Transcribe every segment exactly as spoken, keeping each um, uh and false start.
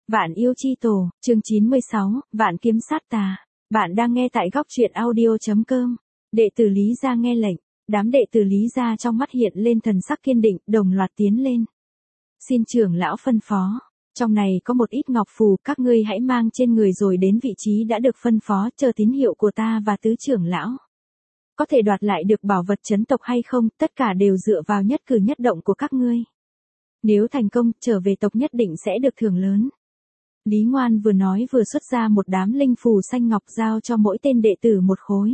Vạn yêu chi tổ, chương chín mươi sáu, Vạn kiếm sát tà. Bạn đang nghe tại góc truyện audio.com. Đệ tử Lý Gia nghe lệnh, đám đệ tử Lý Gia trong mắt hiện lên thần sắc kiên định, đồng loạt tiến lên. Xin trưởng lão phân phó, trong này có một ít ngọc phù, các ngươi hãy mang trên người rồi đến vị trí đã được phân phó, chờ tín hiệu của ta và tứ trưởng lão. Có thể đoạt lại được bảo vật chấn tộc hay không, tất cả đều dựa vào nhất cử nhất động của các ngươi. Nếu thành công, trở về tộc nhất định sẽ được thưởng lớn. Lý Ngoan vừa nói vừa xuất ra một đám linh phù xanh ngọc giao cho mỗi tên đệ tử một khối.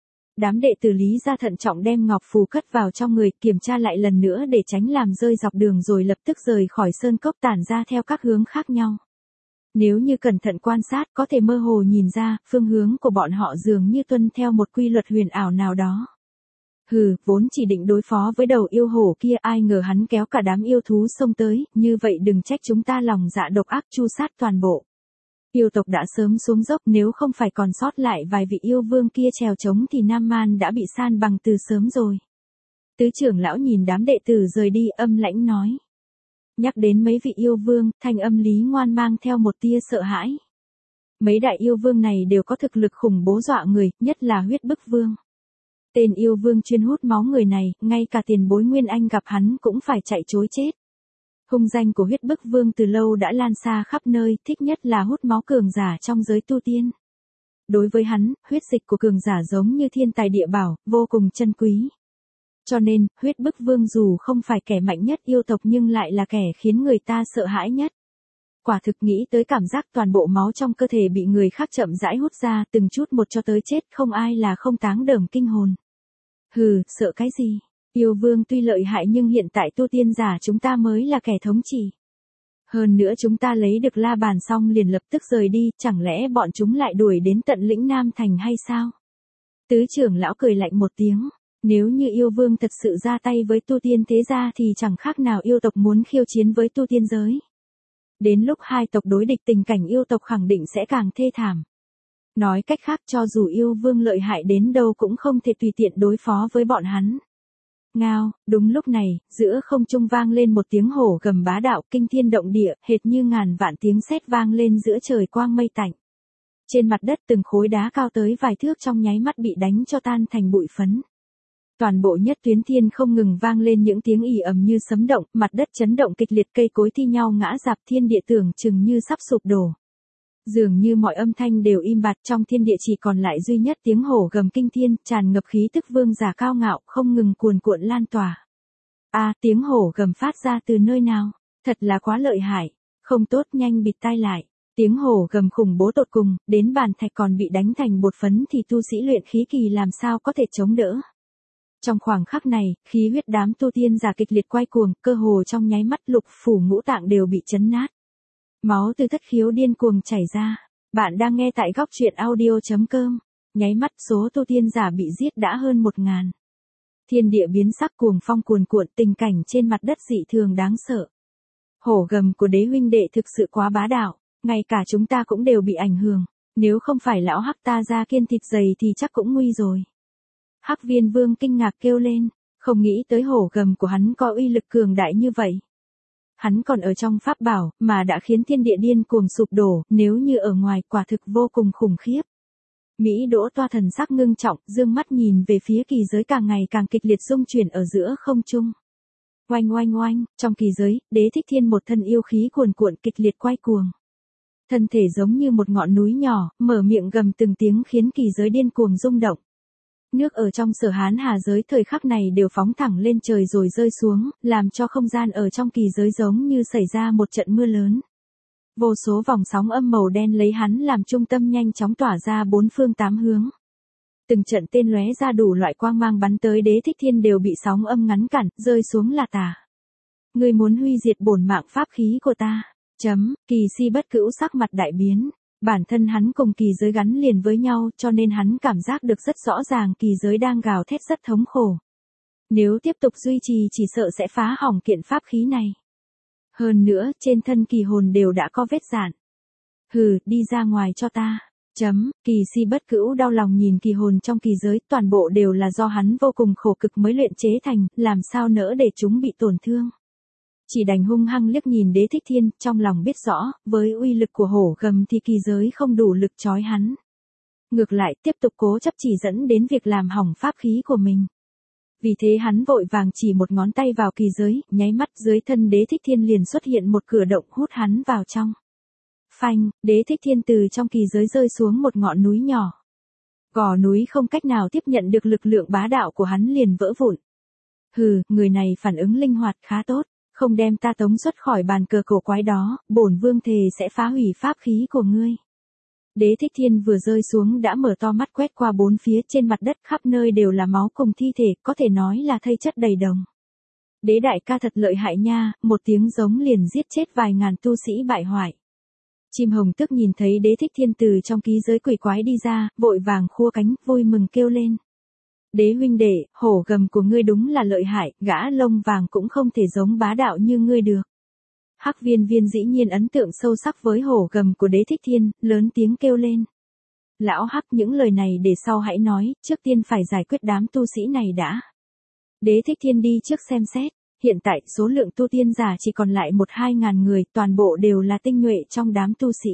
Đám đệ tử Lý Gia thận trọng đem ngọc phù cất vào trong người, kiểm tra lại lần nữa để tránh làm rơi dọc đường rồi lập tức rời khỏi sơn cốc tản ra theo các hướng khác nhau. Nếu như cẩn thận quan sát có thể mơ hồ nhìn ra, phương hướng của bọn họ dường như tuân theo một quy luật huyền ảo nào đó. Hừ, vốn chỉ định đối phó với đầu yêu hổ kia, ai ngờ hắn kéo cả đám yêu thú xông tới, như vậy đừng trách chúng ta lòng dạ độc ác chu sát toàn bộ. Yêu tộc đã sớm xuống dốc, nếu không phải còn sót lại vài vị yêu vương kia trèo trống thì Nam Man đã bị san bằng từ sớm rồi. Tứ trưởng lão nhìn đám đệ tử rời đi, âm lãnh nói. Nhắc đến mấy vị yêu vương, thanh âm Lý Ngoan mang theo một tia sợ hãi. Mấy đại yêu vương này đều có thực lực khủng bố dọa người, nhất là huyết bức vương. Tên yêu vương chuyên hút máu người này, ngay cả tiền bối Nguyên Anh gặp hắn cũng phải chạy trối chết. Hung danh của huyết bức vương từ lâu đã lan xa khắp nơi, thích nhất là hút máu cường giả trong giới tu tiên. Đối với hắn, huyết dịch của cường giả giống như thiên tài địa bảo, vô cùng chân quý. Cho nên, huyết bức vương dù không phải kẻ mạnh nhất yêu tộc nhưng lại là kẻ khiến người ta sợ hãi nhất. Quả thực nghĩ tới cảm giác toàn bộ máu trong cơ thể bị người khác chậm rãi hút ra từng chút một cho tới chết, không ai là không táng đờm kinh hồn. Hừ, sợ cái gì? Yêu vương tuy lợi hại nhưng hiện tại tu tiên giả chúng ta mới là kẻ thống trị. Hơn nữa chúng ta lấy được la bàn xong liền lập tức rời đi, chẳng lẽ bọn chúng lại đuổi đến tận lĩnh Nam Thành hay sao? Tứ trưởng lão cười lạnh một tiếng, nếu như yêu vương thật sự ra tay với tu tiên thế gia thì chẳng khác nào yêu tộc muốn khiêu chiến với tu tiên giới. Đến lúc hai tộc đối địch tình cảnh yêu tộc khẳng định sẽ càng thê thảm. Nói cách khác cho dù yêu vương lợi hại đến đâu cũng không thể tùy tiện đối phó với bọn hắn. Ngao, đúng lúc này, giữa không trung vang lên một tiếng hổ gầm bá đạo kinh thiên động địa, hệt như ngàn vạn tiếng sét vang lên giữa trời quang mây tạnh. Trên mặt đất từng khối đá cao tới vài thước trong nháy mắt bị đánh cho tan thành bụi phấn. Toàn bộ nhất tuyến thiên không ngừng vang lên những tiếng ì ầm như sấm động, mặt đất chấn động kịch liệt, cây cối thi nhau ngã rạp, thiên địa tưởng chừng như sắp sụp đổ. Dường như mọi âm thanh đều im bặt, trong thiên địa chỉ còn lại duy nhất tiếng hổ gầm kinh thiên, tràn ngập khí tức vương giả cao ngạo, không ngừng cuồn cuộn lan tỏa. A, à, tiếng hổ gầm phát ra từ nơi nào? Thật là quá lợi hại. Không tốt, nhanh bịt tai lại. Tiếng hổ gầm khủng bố tột cùng, đến bàn thạch còn bị đánh thành bột phấn thì tu sĩ luyện khí kỳ làm sao có thể chống đỡ. Trong khoảng khắc này, khí huyết đám tu tiên giả kịch liệt quay cuồng, cơ hồ trong nháy mắt lục phủ ngũ tạng đều bị chấn nát. Máu từ thất khiếu điên cuồng chảy ra. Bạn đang nghe tại góc truyện audio.com. Nháy mắt số tu tiên giả bị giết đã hơn một ngàn. Thiên địa biến sắc, cuồng phong cuồn cuộn, tình cảnh trên mặt đất dị thường đáng sợ. Hổ gầm của đế huynh đệ thực sự quá bá đạo, ngay cả chúng ta cũng đều bị ảnh hưởng. Nếu không phải lão hắc ta ra kiên thịt dày thì chắc cũng nguy rồi. Hắc Viên Vương kinh ngạc kêu lên, không nghĩ tới hổ gầm của hắn có uy lực cường đại như vậy. Hắn còn ở trong pháp bảo, mà đã khiến thiên địa điên cuồng sụp đổ, nếu như ở ngoài quả thực vô cùng khủng khiếp. Mỹ Đỗ Toa thần sắc ngưng trọng, dương mắt nhìn về phía kỳ giới càng ngày càng kịch liệt xung chuyển ở giữa không trung. Oanh oanh oanh, trong kỳ giới, Đế Thích Thiên một thân yêu khí cuồn cuộn kịch liệt quay cuồng. Thân thể giống như một ngọn núi nhỏ, mở miệng gầm từng tiếng khiến kỳ giới điên cuồng rung động. Nước ở trong Sở Hán Hà giới thời khắc này đều phóng thẳng lên trời rồi rơi xuống, làm cho không gian ở trong kỳ giới giống như xảy ra một trận mưa lớn. Vô số vòng sóng âm màu đen lấy hắn làm trung tâm nhanh chóng tỏa ra bốn phương tám hướng. Từng trận tên lóe ra đủ loại quang mang bắn tới Đế Thích Thiên đều bị sóng âm ngắn cản, rơi xuống là tả. Ngươi muốn huy diệt bổn mạng pháp khí của ta. Chấm, Kỳ Si Bất Cữu sắc mặt đại biến. Bản thân hắn cùng kỳ giới gắn liền với nhau cho nên hắn cảm giác được rất rõ ràng kỳ giới đang gào thét rất thống khổ. Nếu tiếp tục duy trì chỉ sợ sẽ phá hỏng kiện pháp khí này. Hơn nữa, trên thân kỳ hồn đều đã có vết rạn. Hừ, đi ra ngoài cho ta. Chấm, Kỳ Si Bất Cữu đau lòng nhìn kỳ hồn trong kỳ giới, toàn bộ đều là do hắn vô cùng khổ cực mới luyện chế thành, làm sao nỡ để chúng bị tổn thương. Chỉ đành hung hăng liếc nhìn Đế Thích Thiên, trong lòng biết rõ, với uy lực của hổ gầm thì kỳ giới không đủ lực trói hắn. Ngược lại tiếp tục cố chấp chỉ dẫn đến việc làm hỏng pháp khí của mình. Vì thế hắn vội vàng chỉ một ngón tay vào kỳ giới, nháy mắt dưới thân Đế Thích Thiên liền xuất hiện một cửa động hút hắn vào trong. Phanh, Đế Thích Thiên từ trong kỳ giới rơi xuống một ngọn núi nhỏ. Gò núi không cách nào tiếp nhận được lực lượng bá đạo của hắn liền vỡ vụn. Hừ, người này phản ứng linh hoạt khá tốt, không đem ta tống xuất khỏi bàn cờ cổ quái đó, bổn vương thề sẽ phá hủy pháp khí của ngươi. Đế Thích Thiên vừa rơi xuống đã mở to mắt quét qua bốn phía, trên mặt đất khắp nơi đều là máu cùng thi thể, có thể nói là thây chất đầy đồng. Đế đại ca thật lợi hại nha, một tiếng giống liền giết chết vài ngàn tu sĩ bại hoại. Chim hồng tức nhìn thấy Đế Thích Thiên từ trong ký giới quỷ quái đi ra, vội vàng khua cánh, vui mừng kêu lên. Đế huynh đệ, hổ gầm của ngươi đúng là lợi hại, gã lông vàng cũng không thể giống bá đạo như ngươi được. Hắc Viên Viên dĩ nhiên ấn tượng sâu sắc với hổ gầm của Đế Thích Thiên, lớn tiếng kêu lên. Lão Hắc, những lời này để sau hãy nói, trước tiên phải giải quyết đám tu sĩ này đã. Đế Thích Thiên đi trước xem xét, hiện tại số lượng tu tiên giả chỉ còn lại một hai ngàn người, toàn bộ đều là tinh nhuệ trong đám tu sĩ.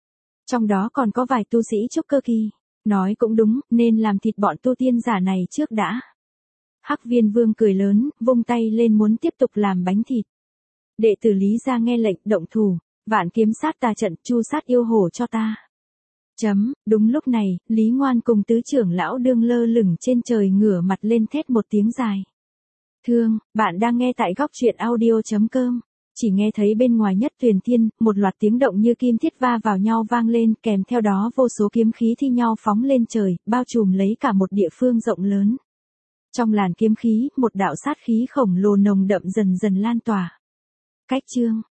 Trong đó còn có vài tu sĩ trúc cơ kỳ. Nói cũng đúng, nên làm thịt bọn tu tiên giả này trước đã. Hắc Viên Vương cười lớn, vung tay lên muốn tiếp tục làm bánh thịt. Đệ tử Lý Gia nghe lệnh, động thủ, vạn kiếm sát tà trận, chu sát yêu hổ cho ta. Chấm, đúng lúc này, Lý Ngoan cùng tứ trưởng lão đương lơ lửng trên trời ngửa mặt lên thét một tiếng dài. Thương, bạn đang nghe tại góc truyện audio chấm com. Chỉ nghe thấy bên ngoài Nhất Tuyền Thiên, một loạt tiếng động như kim thiết va vào nhau vang lên, kèm theo đó vô số kiếm khí thi nhau phóng lên trời, bao trùm lấy cả một địa phương rộng lớn. Trong làn kiếm khí, một đạo sát khí khổng lồ nồng đậm dần dần lan tỏa. Cách chương,